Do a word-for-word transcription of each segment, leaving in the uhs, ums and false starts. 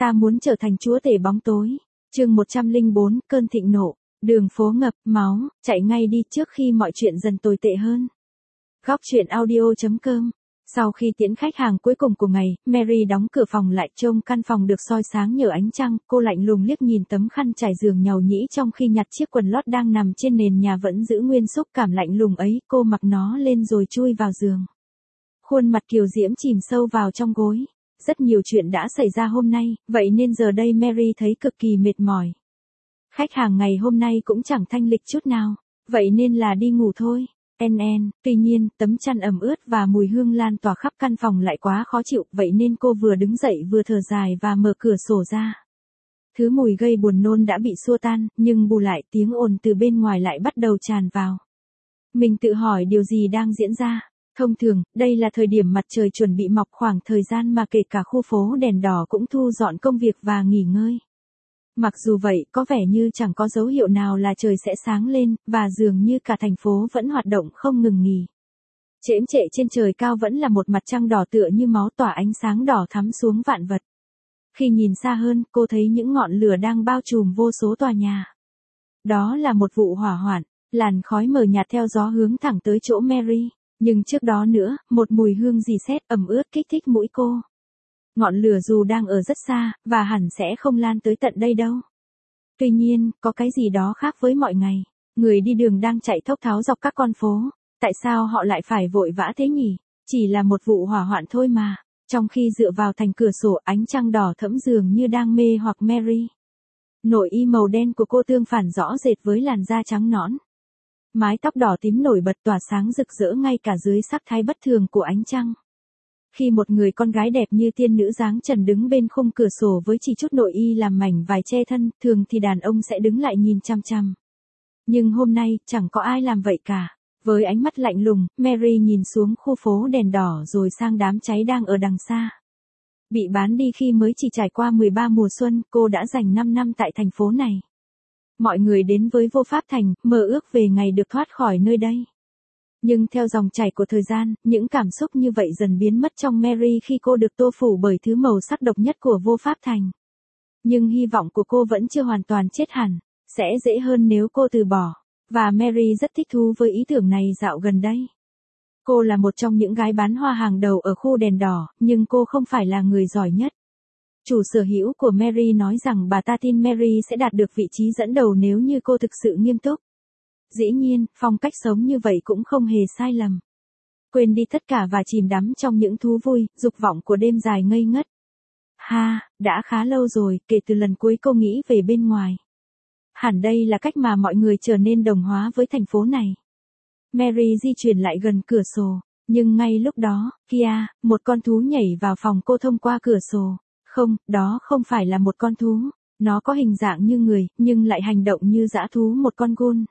Ta muốn trở thành chúa tể bóng tối. Chương một trăm lẻ bốn, cơn thịnh nộ. Đường phố ngập máu, chạy ngay đi trước khi mọi chuyện dần tồi tệ hơn. Góc truyện audio chấm com. Sau khi tiễn khách hàng cuối cùng của ngày, Mary đóng cửa phòng lại, trông căn phòng được soi sáng nhờ ánh trăng. Cô lạnh lùng liếc nhìn tấm khăn trải giường nhàu nhĩ trong khi nhặt chiếc quần lót đang nằm trên nền nhà vẫn giữ nguyên xúc cảm lạnh lùng ấy. Cô mặc nó lên rồi chui vào giường. Khuôn mặt kiều diễm chìm sâu vào trong gối. Rất nhiều chuyện đã xảy ra hôm nay, vậy nên giờ đây Mary thấy cực kỳ mệt mỏi. Khách hàng ngày hôm nay cũng chẳng thanh lịch chút nào, vậy nên là đi ngủ thôi. En en, tuy nhiên, tấm chăn ẩm ướt và mùi hương lan tỏa khắp căn phòng lại quá khó chịu, vậy nên cô vừa đứng dậy vừa thở dài và mở cửa sổ ra. Thứ mùi gây buồn nôn đã bị xua tan, nhưng bù lại tiếng ồn từ bên ngoài lại bắt đầu tràn vào. Mình tự hỏi điều gì đang diễn ra. Thông thường, đây là thời điểm mặt trời chuẩn bị mọc, khoảng thời gian mà kể cả khu phố đèn đỏ cũng thu dọn công việc và nghỉ ngơi. Mặc dù vậy, có vẻ như chẳng có dấu hiệu nào là trời sẽ sáng lên, và dường như cả thành phố vẫn hoạt động không ngừng nghỉ. Chễm chệ trên trời cao vẫn là một mặt trăng đỏ tựa như máu tỏa ánh sáng đỏ thắm xuống vạn vật. Khi nhìn xa hơn, cô thấy những ngọn lửa đang bao trùm vô số tòa nhà. Đó là một vụ hỏa hoạn, làn khói mờ nhạt theo gió hướng thẳng tới chỗ Mary. Nhưng trước đó nữa, một mùi hương rì sét ẩm ướt kích thích mũi cô. Ngọn lửa dù đang ở rất xa, và hẳn sẽ không lan tới tận đây đâu. Tuy nhiên, có cái gì đó khác với mọi ngày. Người đi đường đang chạy thốc tháo dọc các con phố. Tại sao họ lại phải vội vã thế nhỉ? Chỉ là một vụ hỏa hoạn thôi mà. Trong khi dựa vào thành cửa sổ, ánh trăng đỏ thẫm dường như đang mê hoặc Mary. Nội y màu đen của cô tương phản rõ rệt với làn da trắng nõn. Mái tóc đỏ tím nổi bật tỏa sáng rực rỡ ngay cả dưới sắc thái bất thường của ánh trăng. Khi một người con gái đẹp như tiên nữ dáng trần đứng bên khung cửa sổ với chỉ chút nội y làm mảnh vải che thân, thường thì đàn ông sẽ đứng lại nhìn chăm chăm. Nhưng hôm nay, chẳng có ai làm vậy cả. Với ánh mắt lạnh lùng, Mary nhìn xuống khu phố đèn đỏ rồi sang đám cháy đang ở đằng xa. Bị bán đi khi mới chỉ trải qua mười ba mùa xuân, cô đã dành năm năm tại thành phố này. Mọi người đến với Vô Pháp Thành, mơ ước về ngày được thoát khỏi nơi đây. Nhưng theo dòng chảy của thời gian, những cảm xúc như vậy dần biến mất trong Mary khi cô được tô phủ bởi thứ màu sắc độc nhất của Vô Pháp Thành. Nhưng hy vọng của cô vẫn chưa hoàn toàn chết hẳn, sẽ dễ hơn nếu cô từ bỏ. Và Mary rất thích thú với ý tưởng này dạo gần đây. Cô là một trong những gái bán hoa hàng đầu ở khu đèn đỏ, nhưng cô không phải là người giỏi nhất. Chủ sở hữu của Mary nói rằng bà ta tin Mary sẽ đạt được vị trí dẫn đầu nếu như cô thực sự nghiêm túc. Dĩ nhiên, phong cách sống như vậy cũng không hề sai lầm. Quên đi tất cả và chìm đắm trong những thú vui, dục vọng của đêm dài ngây ngất. Ha, đã khá lâu rồi, kể từ lần cuối cô nghĩ về bên ngoài. Hẳn đây là cách mà mọi người trở nên đồng hóa với thành phố này. Mary di chuyển lại gần cửa sổ, nhưng ngay lúc đó, kia, một con thú nhảy vào phòng cô thông qua cửa sổ. Không, đó không phải là một con thú. Nó có hình dạng như người, nhưng lại hành động như dã thú, một con goon.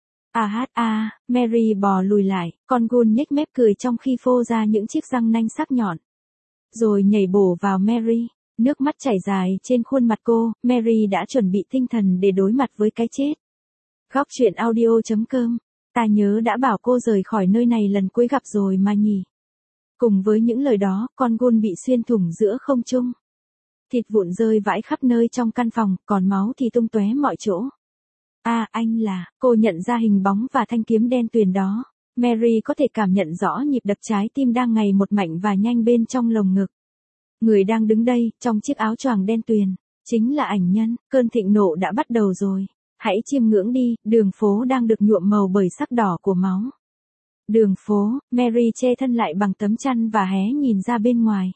À hát à, Mary bò lùi lại, con goon nhếch mép cười trong khi phô ra những chiếc răng nanh sắc nhọn. Rồi nhảy bổ vào Mary. Nước mắt chảy dài trên khuôn mặt cô, Mary đã chuẩn bị tinh thần để đối mặt với cái chết. Góc truyện audio chấm com. Ta nhớ đã bảo cô rời khỏi nơi này lần cuối gặp rồi mà nhỉ. Cùng với những lời đó, con goon bị xuyên thủng giữa không trung. Thịt vụn rơi vãi khắp nơi trong căn phòng, còn máu thì tung tóe mọi chỗ. À, anh là, cô nhận ra hình bóng và thanh kiếm đen tuyền đó. Mary có thể cảm nhận rõ nhịp đập trái tim đang ngày một mạnh và nhanh bên trong lồng ngực. Người đang đứng đây, trong chiếc áo choàng đen tuyền, chính là ảnh nhân. Cơn thịnh nộ đã bắt đầu rồi. Hãy chiêm ngưỡng đi, đường phố đang được nhuộm màu bởi sắc đỏ của máu. Đường phố, Mary che thân lại bằng tấm chăn và hé nhìn ra bên ngoài.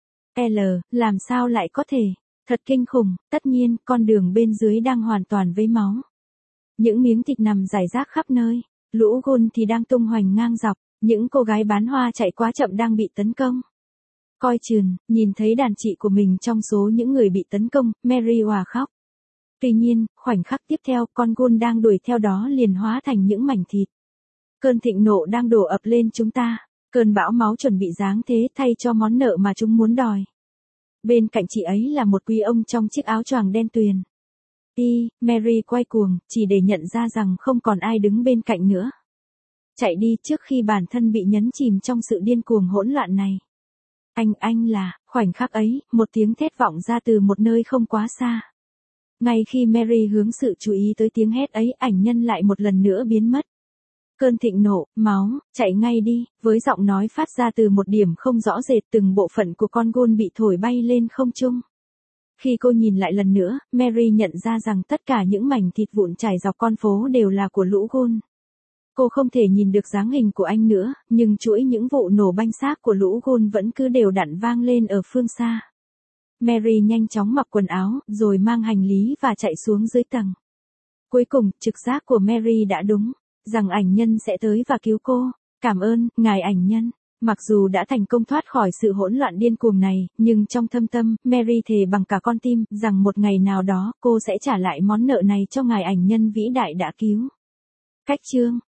L, làm sao lại có thể? Thật kinh khủng, tất nhiên, con đường bên dưới đang hoàn toàn với máu. Những miếng thịt nằm rải rác khắp nơi, lũ goon thì đang tung hoành ngang dọc, những cô gái bán hoa chạy quá chậm đang bị tấn công. Coi chừng, nhìn thấy đàn chị của mình trong số những người bị tấn công, Mary òa khóc. Tuy nhiên, khoảnh khắc tiếp theo, con goon đang đuổi theo đó liền hóa thành những mảnh thịt. Cơn thịnh nộ đang đổ ập lên chúng ta. Cơn bão máu chuẩn bị giáng thế thay cho món nợ mà chúng muốn đòi. Bên cạnh chị ấy là một quý ông trong chiếc áo choàng đen tuyền. Đi, Mary quay cuồng, chỉ để nhận ra rằng không còn ai đứng bên cạnh nữa. Chạy đi trước khi bản thân bị nhấn chìm trong sự điên cuồng hỗn loạn này. Anh, anh là, khoảnh khắc ấy, một tiếng thét vọng ra từ một nơi không quá xa. Ngay khi Mary hướng sự chú ý tới tiếng hét ấy, ảnh nhân lại một lần nữa biến mất. Cơn thịnh nộ, máu, chạy ngay đi, với giọng nói phát ra từ một điểm không rõ rệt, từng bộ phận của con gôn bị thổi bay lên không trung. Khi cô nhìn lại lần nữa, Mary nhận ra rằng tất cả những mảnh thịt vụn trải dọc con phố đều là của lũ gôn. Cô không thể nhìn được dáng hình của anh nữa, nhưng chuỗi những vụ nổ banh xác của lũ gôn vẫn cứ đều đặn vang lên ở phương xa. Mary nhanh chóng mặc quần áo, rồi mang hành lý và chạy xuống dưới tầng. Cuối cùng, trực giác của Mary đã đúng, rằng ảnh nhân sẽ tới và cứu cô. Cảm ơn, ngài ảnh nhân. Mặc dù đã thành công thoát khỏi sự hỗn loạn điên cuồng này, nhưng trong thâm tâm, Mary thề bằng cả con tim, rằng một ngày nào đó, cô sẽ trả lại món nợ này cho ngài ảnh nhân vĩ đại đã cứu. Cách chương